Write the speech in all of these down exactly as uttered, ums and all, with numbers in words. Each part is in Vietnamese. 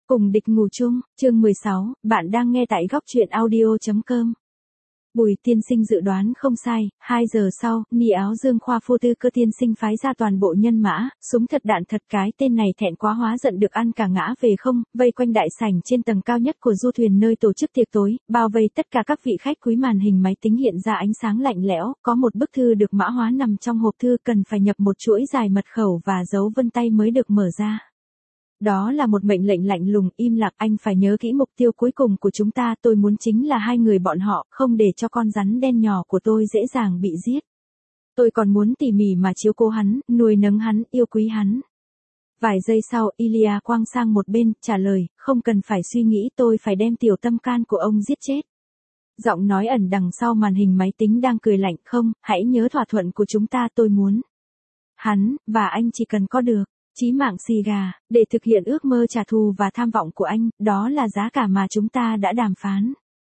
Cùng địch ngủ chung, chương mười sáu, bạn đang nghe tại góc truyện audio chấm com. Bùi tiên sinh dự đoán không sai, hai giờ sau, ni áo dương khoa phô tư cơ tiên sinh phái ra toàn bộ nhân mã, súng thật đạn thật, cái tên này thẹn quá hóa giận được ăn cả ngã về không, vây quanh đại sảnh trên tầng cao nhất của du thuyền nơi tổ chức tiệc tối, bao vây tất cả các vị khách quý. Màn hình máy tính hiện ra ánh sáng lạnh lẽo, có một bức thư được mã hóa nằm trong hộp thư, cần phải nhập một chuỗi dài mật khẩu và dấu vân tay mới được mở ra. Đó là một mệnh lệnh lạnh lùng, im lặng, anh phải nhớ kỹ mục tiêu cuối cùng của chúng ta, tôi muốn chính là hai người bọn họ, không để cho con rắn đen nhỏ của tôi dễ dàng bị giết. Tôi còn muốn tỉ mỉ mà chiếu cố hắn, nuôi nấng hắn, yêu quý hắn. Vài giây sau, Ilya quang sang một bên, trả lời, không cần phải suy nghĩ, tôi phải đem tiểu tâm can của ông giết chết. Giọng nói ẩn đằng sau màn hình máy tính đang cười lạnh, không, hãy nhớ thỏa thuận của chúng ta, tôi muốn. Hắn, và anh chỉ cần có được chí mạng xì gà, để thực hiện ước mơ trả thù và tham vọng của anh, đó là giá cả mà chúng ta đã đàm phán.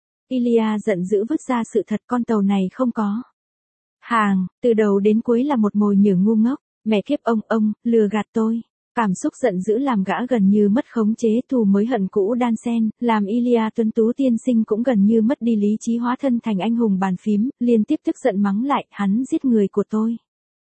Ilya giận dữ vứt ra sự thật, con tàu này không có hàng, từ đầu đến cuối là một mồi nhử ngu ngốc, mẹ kiếp ông, ông, lừa gạt tôi. Cảm xúc giận dữ làm gã gần như mất khống chế, thù mới hận cũ đan xen, làm Ilya tuấn tú tiên sinh cũng gần như mất đi lý trí, hóa thân thành anh hùng bàn phím, liên tiếp tức giận mắng lại, hắn giết người của tôi.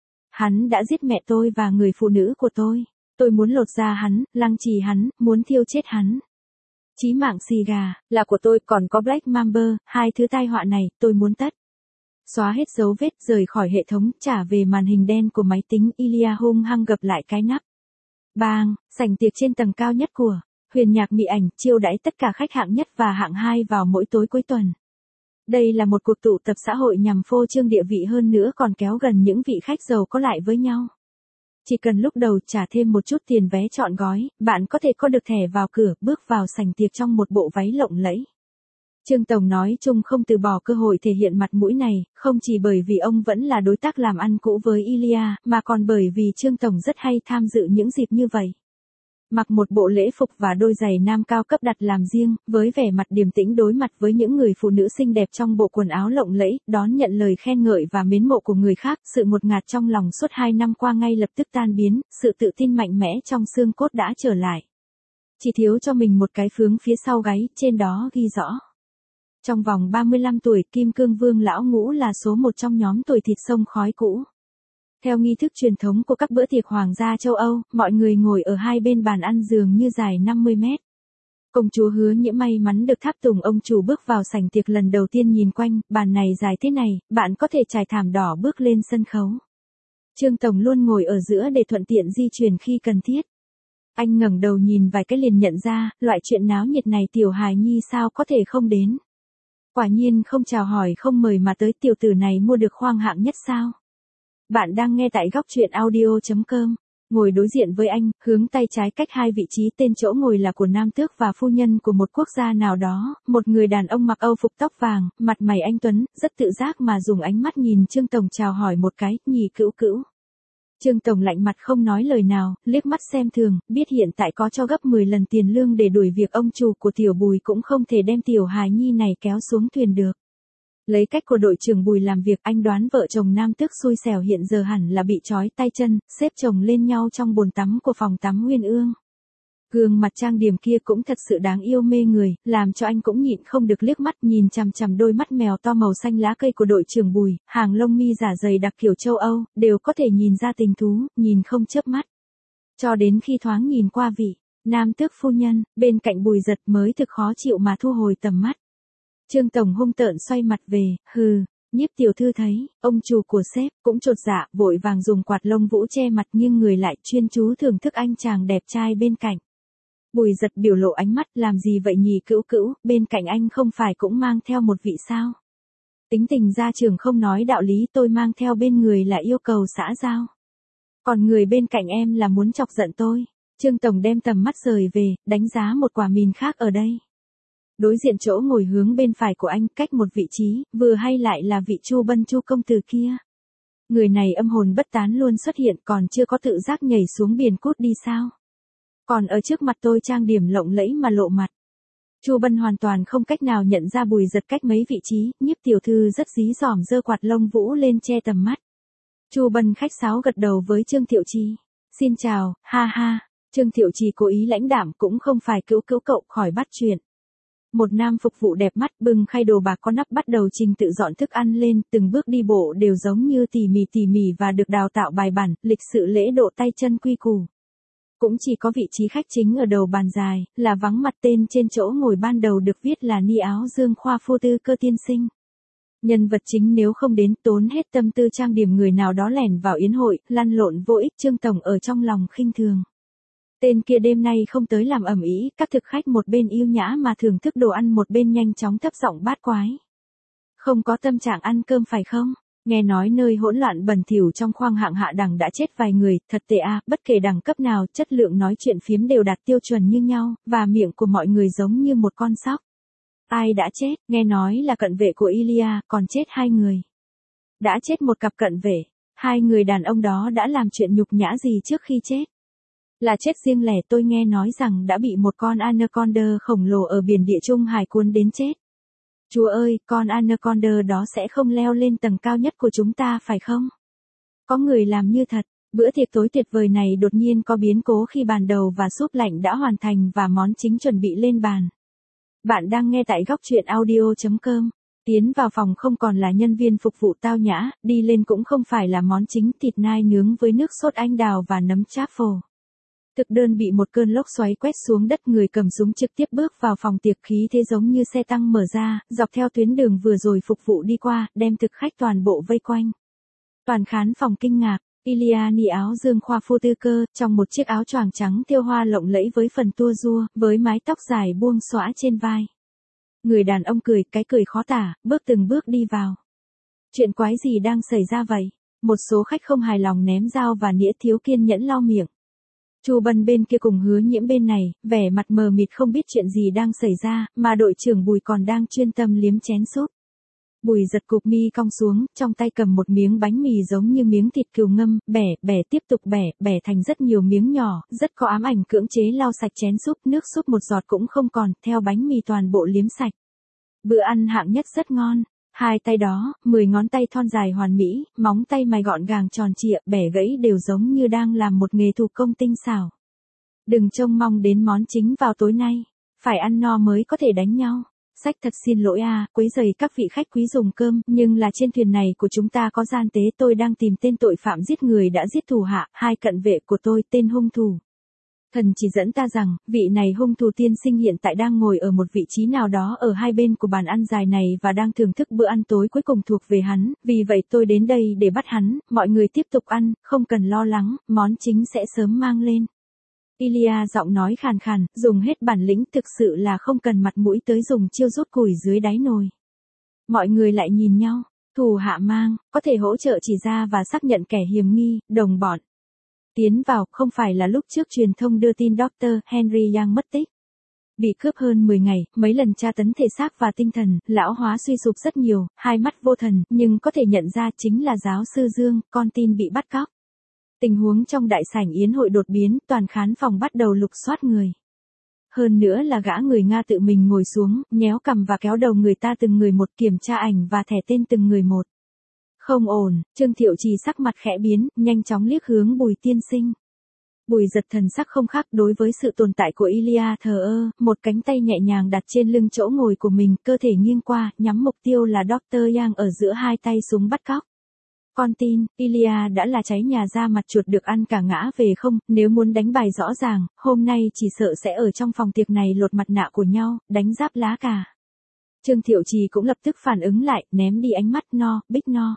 Hắn đã giết mẹ tôi và người phụ nữ của tôi. Tôi muốn lột da hắn, lăng trì hắn, muốn thiêu chết hắn. Chí mạng xì gà, là của tôi, còn có Black Mamba, hai thứ tai họa này, tôi muốn tất. Xóa hết dấu vết, rời khỏi hệ thống, trả về màn hình đen của máy tính. Ilya hung hăng gập lại cái nắp. Bang, sảnh tiệc trên tầng cao nhất của Huyền Nhạc Mỹ Ảnh, chiêu đãi tất cả khách hạng nhất và hạng hai vào mỗi tối cuối tuần. Đây là một cuộc tụ tập xã hội nhằm phô trương địa vị, hơn nữa còn kéo gần những vị khách giàu có lại với nhau. Chỉ cần lúc đầu trả thêm một chút tiền vé trọn gói, bạn có thể có được thẻ vào cửa, bước vào sảnh tiệc trong một bộ váy lộng lẫy. Trương Tổng nói chung không từ bỏ cơ hội thể hiện mặt mũi này, không chỉ bởi vì ông vẫn là đối tác làm ăn cũ với Ilya, mà còn bởi vì Trương Tổng rất hay tham dự những dịp như vậy. Mặc một bộ lễ phục và đôi giày nam cao cấp đặt làm riêng, với vẻ mặt điềm tĩnh đối mặt với những người phụ nữ xinh đẹp trong bộ quần áo lộng lẫy, đón nhận lời khen ngợi và mến mộ của người khác, sự ngột ngạt trong lòng suốt hai năm qua ngay lập tức tan biến, sự tự tin mạnh mẽ trong xương cốt đã trở lại. Chỉ thiếu cho mình một cái phướng phía sau gáy, trên đó ghi rõ. Trong vòng ba mươi lăm tuổi, Kim Cương Vương Lão Ngũ là số một trong nhóm tuổi thịt sông khói cũ. Theo nghi thức truyền thống của các bữa tiệc hoàng gia châu Âu, mọi người ngồi ở hai bên bàn ăn dường như dài năm mươi mét. Công chúa Hứa Nhiễm may mắn được tháp tùng ông chủ bước vào sảnh tiệc lần đầu tiên, nhìn quanh, bàn này dài thế này, bạn có thể trải thảm đỏ bước lên sân khấu. Trương Tổng luôn ngồi ở giữa để thuận tiện di chuyển khi cần thiết. Anh ngẩng đầu nhìn vài cái liền nhận ra, loại chuyện náo nhiệt này tiểu hài nhi sao có thể không đến. Quả nhiên không chào hỏi không mời mà tới, tiểu tử này mua được khoang hạng nhất sao? Bạn đang nghe tại góc truyện audio chấm com. Ngồi đối diện với anh, hướng tay trái cách hai vị trí, tên chỗ ngồi là của nam tước và phu nhân của một quốc gia nào đó, một người đàn ông mặc Âu phục tóc vàng, mặt mày anh tuấn, rất tự giác mà dùng ánh mắt nhìn Trương Tổng chào hỏi một cái, nhì cữu cữu. Trương Tổng lạnh mặt không nói lời nào, liếc mắt xem thường, biết hiện tại có cho gấp mười lần tiền lương để đuổi việc ông chủ của tiểu Bùi cũng không thể đem tiểu hài nhi này kéo xuống thuyền được. Lấy cách của đội trưởng Bùi làm việc, anh đoán vợ chồng nam tước xui xẻo hiện giờ hẳn là bị trói tay chân, xếp chồng lên nhau trong bồn tắm của phòng tắm Uyên Ương. Gương mặt trang điểm kia cũng thật sự đáng yêu mê người, làm cho anh cũng nhịn không được liếc mắt nhìn chằm chằm đôi mắt mèo to màu xanh lá cây của đội trưởng Bùi, hàng lông mi giả dày đặc kiểu châu Âu, đều có thể nhìn ra tình thú, nhìn không chớp mắt. Cho đến khi thoáng nhìn qua vị nam tước phu nhân, bên cạnh Bùi Giật mới thực khó chịu mà thu hồi tầm mắt. Trương Tổng hung tợn xoay mặt về, hừ, Nhiếp tiểu thư thấy, ông chủ của sếp cũng chột dạ, vội vàng dùng quạt lông vũ che mặt nghiêng người lại chuyên chú thưởng thức anh chàng đẹp trai bên cạnh. Bùi Giật biểu lộ ánh mắt, làm gì vậy nhỉ cữu cữu, bên cạnh anh không phải cũng mang theo một vị sao? Tính tình gia trưởng không nói đạo lý, tôi mang theo bên người là yêu cầu xã giao. Còn người bên cạnh em là muốn chọc giận tôi. Trương Tổng đem tầm mắt rời về, đánh giá một quả mìn khác ở đây. Đối diện chỗ ngồi hướng bên phải của anh, cách một vị trí, vừa hay lại là vị Chu Bân Chu công tử kia. Người này âm hồn bất tán luôn xuất hiện, còn chưa có tự giác nhảy xuống biển cút đi sao? Còn ở trước mặt tôi trang điểm lộng lẫy mà lộ mặt. Chu Bân hoàn toàn không cách nào nhận ra Bùi Giật cách mấy vị trí, Nhiếp tiểu thư rất dí dỏm giơ quạt lông vũ lên che tầm mắt. Chu Bân khách sáo gật đầu với Trương Thiệu Chi. Xin chào, ha ha, Trương Thiệu Trì cố ý lãnh đạm cũng không phải cứu cứu cậu khỏi bắt chuyện. Một nam phục vụ đẹp mắt bưng khay đồ bạc có nắp bắt đầu trình tự dọn thức ăn lên, từng bước đi bộ đều giống như tỉ mỉ tỉ mỉ và được đào tạo bài bản, lịch sự lễ độ tay chân quy củ. Cũng chỉ có vị trí khách chính ở đầu bàn dài, là vắng mặt tên trên chỗ ngồi ban đầu được viết là Ni Áo Dương Khoa Phu Tư Cơ tiên sinh. Nhân vật chính nếu không đến tốn hết tâm tư trang điểm người nào đó lẻn vào yến hội, lăn lộn vô ích Trương Tổng ở trong lòng khinh thường. Tên kia đêm nay không tới làm ầm ĩ, các thực khách một bên yêu nhã mà thưởng thức đồ ăn một bên nhanh chóng thấp giọng bát quái. Không có tâm trạng ăn cơm phải không? Nghe nói nơi hỗn loạn bẩn thỉu trong khoang hạng hạ đẳng đã chết vài người, thật tệ à, bất kể đẳng cấp nào, chất lượng nói chuyện phiếm đều đạt tiêu chuẩn như nhau, và miệng của mọi người giống như một con sóc. Ai đã chết? Nghe nói là cận vệ của Ilya, còn chết hai người. Đã chết một cặp cận vệ, hai người đàn ông đó đã làm chuyện nhục nhã gì trước khi chết? Là chết riêng lẻ, tôi nghe nói rằng đã bị một con anaconda khổng lồ ở biển Địa Trung Hải cuốn đến chết. Chúa ơi, con anaconda đó sẽ không leo lên tầng cao nhất của chúng ta phải không? Có người làm như thật. Bữa tiệc tối tuyệt vời này đột nhiên có biến cố khi bàn đầu và súp lạnh đã hoàn thành và món chính chuẩn bị lên bàn. Bạn đang nghe tại góc truyện audio chấm com. Tiến vào phòng không còn là nhân viên phục vụ tao nhã, đi lên cũng không phải là món chính thịt nai nướng với nước sốt anh đào và nấm truffle. Thực đơn bị một cơn lốc xoáy quét xuống đất, người cầm súng trực tiếp bước vào phòng tiệc, khí thế giống như xe tăng mở ra, dọc theo tuyến đường vừa rồi phục vụ đi qua, đem thực khách toàn bộ vây quanh. Toàn khán phòng kinh ngạc, Ilya Ni Áo Dương Khoa Phu Tư Cơ, trong một chiếc áo choàng trắng thêu hoa lộng lẫy với phần tua rua, với mái tóc dài buông xõa trên vai. Người đàn ông cười, cái cười khó tả, bước từng bước đi vào. Chuyện quái gì đang xảy ra vậy? Một số khách không hài lòng ném dao và nĩa, thiếu kiên nhẫn lau miệng. Chu Bân bên kia cùng Hứa Nhiễm bên này, vẻ mặt mờ mịt không biết chuyện gì đang xảy ra, mà đội trưởng Bùi còn đang chuyên tâm liếm chén súp. Bùi giật cụp mi cong xuống, trong tay cầm một miếng bánh mì giống như miếng thịt cừu ngâm, bẻ, bẻ tiếp tục bẻ, bẻ thành rất nhiều miếng nhỏ, rất có ám ảnh cưỡng chế lau sạch chén súp, nước súp một giọt cũng không còn, theo bánh mì toàn bộ liếm sạch. Bữa ăn hạng nhất rất ngon. Hai tay đó, mười ngón tay thon dài hoàn mỹ, móng tay mày gọn gàng tròn trịa, bẻ gãy đều giống như đang làm một nghề thủ công tinh xảo. Đừng trông mong đến món chính vào tối nay, phải ăn no mới có thể đánh nhau. Sách thật xin lỗi à, quấy rầy các vị khách quý dùng cơm, nhưng là trên thuyền này của chúng ta có gian tế, tôi đang tìm tên tội phạm giết người đã giết thủ hạ, hai cận vệ của tôi, tên hung thủ. Thần chỉ dẫn ta rằng, vị này hung thủ tiên sinh hiện tại đang ngồi ở một vị trí nào đó ở hai bên của bàn ăn dài này và đang thưởng thức bữa ăn tối cuối cùng thuộc về hắn, vì vậy tôi đến đây để bắt hắn, mọi người tiếp tục ăn, không cần lo lắng, món chính sẽ sớm mang lên. Ilya giọng nói khàn khàn, dùng hết bản lĩnh, thực sự là không cần mặt mũi tới dùng chiêu rút củi dưới đáy nồi. Mọi người lại nhìn nhau, thủ hạ mang, có thể hỗ trợ chỉ ra và xác nhận kẻ hiểm nghi, đồng bọn. Tiến vào, không phải là lúc trước truyền thông đưa tin doctor Henry Yang mất tích. Bị cướp hơn mười ngày, mấy lần tra tấn thể xác và tinh thần, lão hóa suy sụp rất nhiều, hai mắt vô thần, nhưng có thể nhận ra chính là giáo sư Dương, con tin bị bắt cóc. Tình huống trong đại sảnh yến hội đột biến, toàn khán phòng bắt đầu lục soát người. Hơn nữa là gã người Nga tự mình ngồi xuống, nhéo cằm và kéo đầu người ta từng người một, kiểm tra ảnh và thẻ tên từng người một. Không ổn, Trương Thiệu Trì sắc mặt khẽ biến, nhanh chóng liếc hướng Bùi tiên sinh. Bùi giật thần sắc không khác, đối với sự tồn tại của Ilya thờ ơ, một cánh tay nhẹ nhàng đặt trên lưng chỗ ngồi của mình, cơ thể nghiêng qua, nhắm mục tiêu là doctor Yang ở giữa hai tay súng bắt cóc. Con tin, Ilya đã là cháy nhà ra mặt chuột được ăn cả ngã về không, nếu muốn đánh bài rõ ràng, hôm nay chỉ sợ sẽ ở trong phòng tiệc này lột mặt nạ của nhau, đánh giáp lá cà. Trương Thiệu Trì cũng lập tức phản ứng lại, ném đi ánh mắt no, bích no.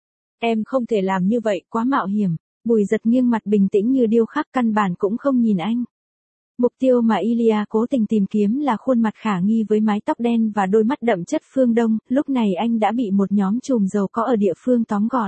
Em không thể làm như vậy, quá mạo hiểm. Bùi giật nghiêng mặt bình tĩnh như điêu khắc, căn bản cũng không nhìn anh. Mục tiêu mà Ilya cố tình tìm kiếm là khuôn mặt khả nghi với mái tóc đen và đôi mắt đậm chất phương Đông, lúc này anh đã bị một nhóm trùm giàu có ở địa phương tóm gọn.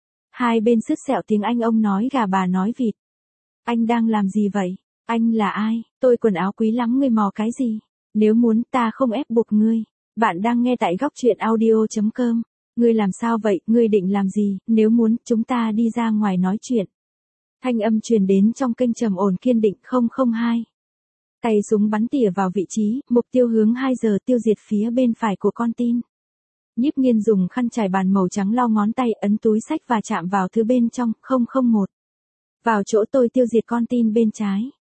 Hai bên sứt sẹo tiếng Anh, ông nói gà bà nói vịt. Anh đang làm gì vậy? Anh là ai? Tôi quần áo quý lắm, ngươi mò cái gì? Nếu muốn ta không ép buộc ngươi. Bạn đang nghe tại góc truyện audio chấm com. Ngươi làm sao vậy, ngươi định làm gì, nếu muốn, chúng ta đi ra ngoài nói chuyện. Thanh âm truyền đến trong kênh trầm ổn kiên định không không hai. Tay súng bắn tỉa vào vị trí, mục tiêu hướng hai giờ, tiêu diệt phía bên phải của con tin. Nhiếp Nghiên dùng khăn trải bàn màu trắng lau ngón tay, ấn túi sách và chạm vào thứ bên trong, không không một. Vào chỗ tôi, tiêu diệt con tin bên trái.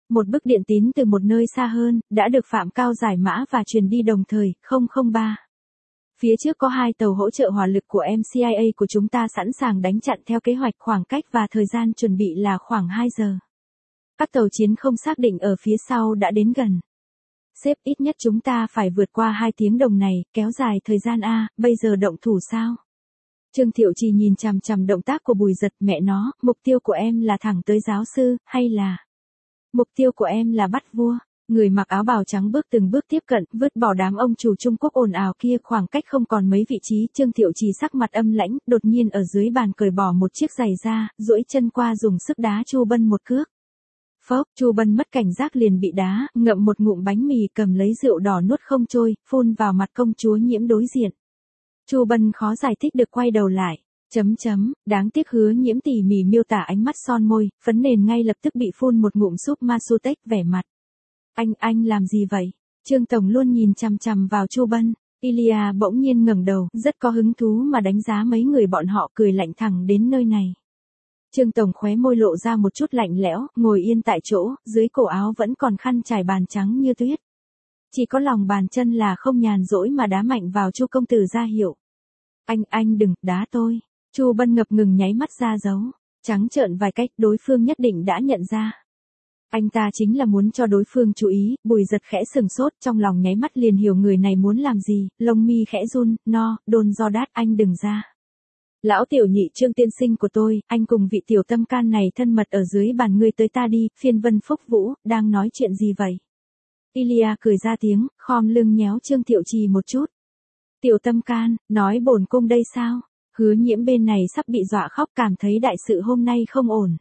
Một bức điện tín từ một nơi xa hơn, đã được Phạm Cao giải mã và truyền đi đồng thời, không không ba. Phía trước có hai tàu hỗ trợ hỏa lực của em xê i a của chúng ta sẵn sàng đánh chặn theo kế hoạch, khoảng cách và thời gian chuẩn bị là khoảng hai giờ. Các tàu chiến không xác định ở phía sau đã đến gần. Sếp, ít nhất chúng ta phải vượt qua hai tiếng đồng này, kéo dài thời gian a, bây giờ động thủ sao? Trương Thiệu Trì nhìn chằm chằm động tác của Bùi Giật, mẹ nó, mục tiêu của em là thẳng tới giáo sư, hay là... Mục tiêu của em là bắt vua. Người mặc áo bào trắng bước từng bước tiếp cận, vứt bỏ đám ông chủ Trung Quốc ồn ào kia, khoảng cách không còn mấy vị trí. Trương Thiệu Trì sắc mặt âm lãnh, đột nhiên ở dưới bàn cởi bỏ một chiếc giày ra, duỗi chân qua dùng sức đá Chu Bân một cước. Phốc, Chu Bân mất cảnh giác liền bị đá, ngậm một ngụm bánh mì, cầm lấy rượu đỏ nuốt không trôi, phun vào mặt công chúa Nhiễm đối diện. Chu Bân khó giải thích được quay đầu lại. Chấm chấm, đáng tiếc Hứa Nhiễm tỉ mỉ miêu tả ánh mắt son môi, phấn nền ngay lập tức bị phun một ngụm súp Masutech, vẻ mặt. Anh, anh làm gì vậy? Trương Tổng luôn nhìn chằm chằm vào Chu Bân. Ilya bỗng nhiên ngẩng đầu, rất có hứng thú mà đánh giá mấy người bọn họ, cười lạnh thẳng đến nơi này. Trương Tổng khóe môi lộ ra một chút lạnh lẽo, ngồi yên tại chỗ, dưới cổ áo vẫn còn khăn trải bàn trắng như tuyết. Chỉ có lòng bàn chân là không nhàn rỗi mà đá mạnh vào Chu công tử ra hiệu. Anh, anh đừng, đá tôi. Chu Bân ngập ngừng nháy mắt ra dấu. Trắng trợn vài cách, đối phương nhất định đã nhận ra. Anh ta chính là muốn cho đối phương chú ý. Bùi Giật khẽ sừng sốt, trong lòng nháy mắt liền hiểu người này muốn làm gì, lông mi khẽ run, no, đôn do đát, anh đừng ra. Lão tiểu nhị Trương tiên sinh của tôi, anh cùng vị tiểu tâm can này thân mật ở dưới bàn, ngươi tới ta đi, phiên Vân Phúc Vũ, đang nói chuyện gì vậy? Ilya cười ra tiếng, khom lưng nhéo Trương Thiệu Trì một chút. Tiểu tâm can, nói bổn cung đây sao? Hứa Nhiễm bên này sắp bị dọa khóc, cảm thấy đại sự hôm nay không ổn.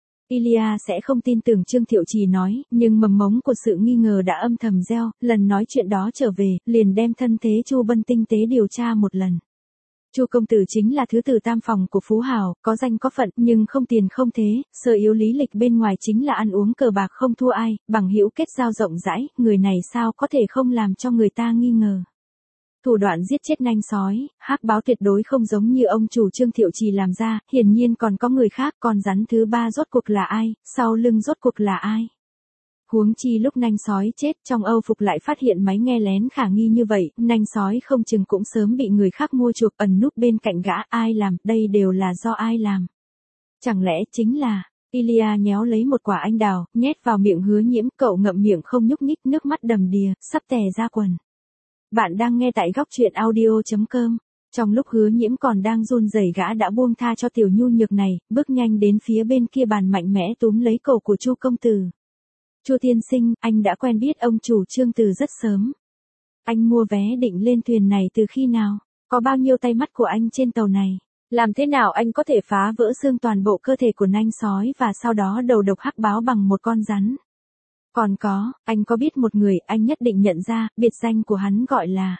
Ilya sẽ không tin tưởng Trương Thiệu Trì nói, nhưng mầm mống của sự nghi ngờ đã âm thầm gieo, lần nói chuyện đó trở về, liền đem thân thế Chu Bân tinh tế điều tra một lần. Chu công tử chính là thứ tử tam phòng của phú hào, có danh có phận, nhưng không tiền không thế, sơ yếu lý lịch bên ngoài chính là ăn uống cờ bạc không thua ai, bằng hữu kết giao rộng rãi, người này sao có thể không làm cho người ta nghi ngờ. Thủ đoạn giết chết nanh sói, hắc báo tuyệt đối không giống như ông chủ Trương Thiệu Trì làm ra, hiển nhiên còn có người khác, còn rắn thứ ba rốt cuộc là ai, sau lưng rốt cuộc là ai. Huống chi lúc nanh sói chết, trong Âu Phục lại phát hiện máy nghe lén khả nghi như vậy, nanh sói không chừng cũng sớm bị người khác mua chuộc, ẩn núp bên cạnh gã, ai làm, đây đều là do ai làm. Chẳng lẽ chính là... Ilya nhéo lấy một quả anh đào, nhét vào miệng Hứa Nhiễm, cậu ngậm miệng không nhúc nhích, nước mắt đầm đìa, sắp tè ra quần. Bạn đang nghe tại góc truyện audio chấm com. Trong lúc Hứa Nhiễm còn đang run rẩy, gã đã buông tha cho tiểu nhu nhược này, bước nhanh đến phía bên kia bàn, mạnh mẽ túm lấy cổ của Chu công tử. Chu tiên sinh, anh đã quen biết ông chủ Trương từ rất sớm. Anh mua vé định lên thuyền này từ khi nào? Có bao nhiêu tay mắt của anh trên tàu này? Làm thế nào anh có thể phá vỡ xương toàn bộ cơ thể của nanh sói và sau đó đầu độc hắc báo bằng một con rắn? Còn có, anh có biết một người anh nhất định nhận ra, biệt danh của hắn gọi là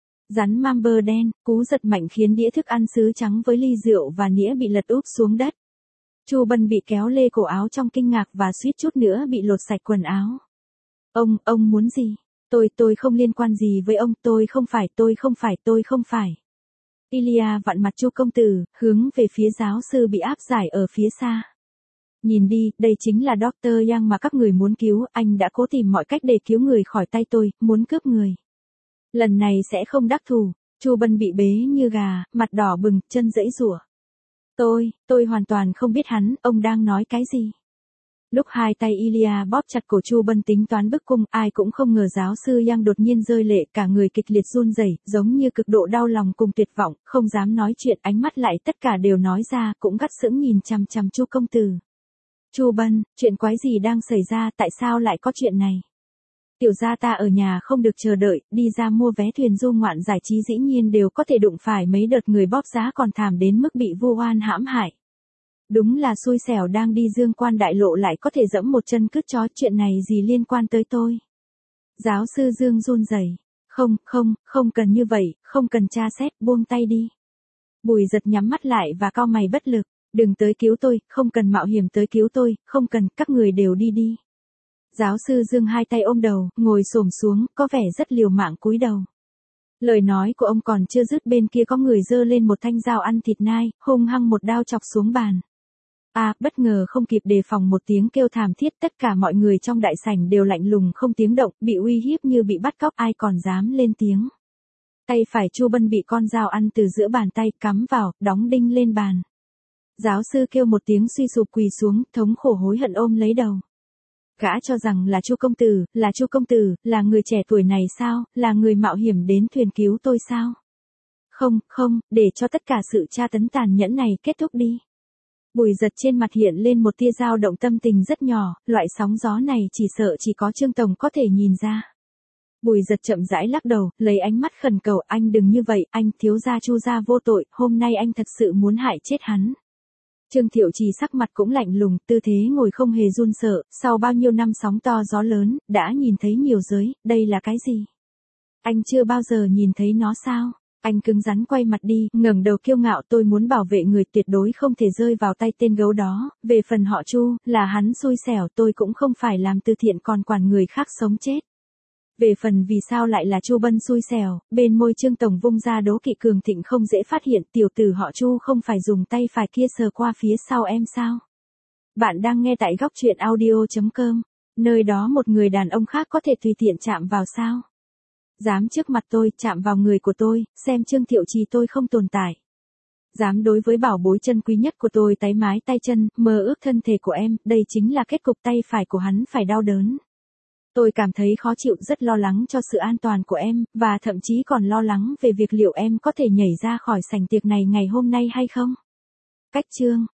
rắn Mamber đen, cú giật mạnh khiến đĩa thức ăn sứ trắng với ly rượu và nĩa bị lật úp xuống đất. Chu Bân bị kéo lê cổ áo trong kinh ngạc và suýt chút nữa bị lột sạch quần áo. Ông, ông muốn gì? Tôi, tôi không liên quan gì với ông, tôi không phải, tôi không phải, tôi không phải. Ilya vặn mặt Chu công tử, hướng về phía giáo sư bị áp giải ở phía xa. Nhìn đi, đây chính là doctor Yang mà các người muốn cứu, anh đã cố tìm mọi cách để cứu người khỏi tay tôi, muốn cướp người. Lần này sẽ không đắc thủ. Chu Bân bị bế như gà, mặt đỏ bừng, chân giãy giụa. Tôi, tôi hoàn toàn không biết hắn, ông đang nói cái gì. Lúc hai tay Ilya bóp chặt cổ Chu Bân tính toán bức cung, ai cũng không ngờ giáo sư Yang đột nhiên rơi lệ, cả người kịch liệt run rẩy, giống như cực độ đau lòng cùng tuyệt vọng, không dám nói chuyện, ánh mắt lại tất cả đều nói ra, cũng gắt sững nhìn chằm chằm Chu công tử. Chu Bân, chuyện quái gì đang xảy ra, tại sao lại có chuyện này? Tiểu gia ta ở nhà không được chờ đợi, đi ra mua vé thuyền du ngoạn giải trí dĩ nhiên đều có thể đụng phải mấy đợt người bóp giá còn thảm đến mức bị vu oan hãm hại. Đúng là xui xẻo, đang đi dương quan đại lộ lại có thể dẫm một chân cứt chó, chuyện này gì liên quan tới tôi? Giáo sư Dương run rẩy. Không, không, không cần như vậy, không cần tra xét, buông tay đi. Bùi Giật nhắm mắt lại và cau mày bất lực. Đừng tới cứu tôi, không cần mạo hiểm tới cứu tôi, không cần, các người đều đi đi. Giáo sư Dương hai tay ôm đầu, ngồi xổm xuống, có vẻ rất liều mạng cúi đầu. Lời nói của ông còn chưa dứt, bên kia có người giơ lên một thanh dao ăn thịt nai, hung hăng một đao chọc xuống bàn. À, bất ngờ không kịp đề phòng một tiếng kêu thảm thiết, tất cả mọi người trong đại sảnh đều lạnh lùng không tiếng động, bị uy hiếp như bị bắt cóc, ai còn dám lên tiếng. Tay phải Chu Bân bị con dao ăn từ giữa bàn tay cắm vào, đóng đinh lên bàn. Giáo sư kêu một tiếng suy sụp quỳ xuống, thống khổ hối hận ôm lấy đầu. Gã cho rằng là Chu công tử, là Chu công tử, là người trẻ tuổi này sao, là người mạo hiểm đến thuyền cứu tôi sao? Không, không, để cho tất cả sự tra tấn tàn nhẫn này kết thúc đi. Bùi Giật trên mặt hiện lên một tia dao động tâm tình rất nhỏ, loại sóng gió này chỉ sợ chỉ có Trương Tổng có thể nhìn ra. Bùi Giật chậm rãi lắc đầu, lấy ánh mắt khẩn cầu, anh đừng như vậy, anh thiếu gia Chu gia vô tội, hôm nay anh thật sự muốn hại chết hắn. Trương Thiệu Trì sắc mặt cũng lạnh lùng, tư thế ngồi không hề run sợ, sau bao nhiêu năm sóng to gió lớn, đã nhìn thấy nhiều giới, đây là cái gì? Anh chưa bao giờ nhìn thấy nó sao? Anh cứng rắn quay mặt đi, ngẩng đầu kiêu ngạo, tôi muốn bảo vệ người, tuyệt đối không thể rơi vào tay tên gấu đó, về phần họ Chu, là hắn xui xẻo, tôi cũng không phải làm từ thiện còn quản người khác sống chết. Về phần vì sao lại là Chu Bân xui xẻo, bên môi Trương Tổng vung ra đố kỵ cường thịnh không dễ phát hiện, tiểu tử họ Chu không phải dùng tay phải kia sờ qua phía sau em sao? Bạn đang nghe tại góc truyện audio chấm com, nơi đó một người đàn ông khác có thể tùy tiện chạm vào sao? Dám trước mặt tôi, chạm vào người của tôi, xem Trương Thiệu Trì tôi không tồn tại. Dám đối với bảo bối chân quý nhất của tôi táy mái tay chân, mơ ước thân thể của em, đây chính là kết cục, tay phải của hắn phải đau đớn. Tôi cảm thấy khó chịu, rất lo lắng cho sự an toàn của em, và thậm chí còn lo lắng về việc liệu em có thể nhảy ra khỏi sảnh tiệc này ngày hôm nay hay không. Cách chương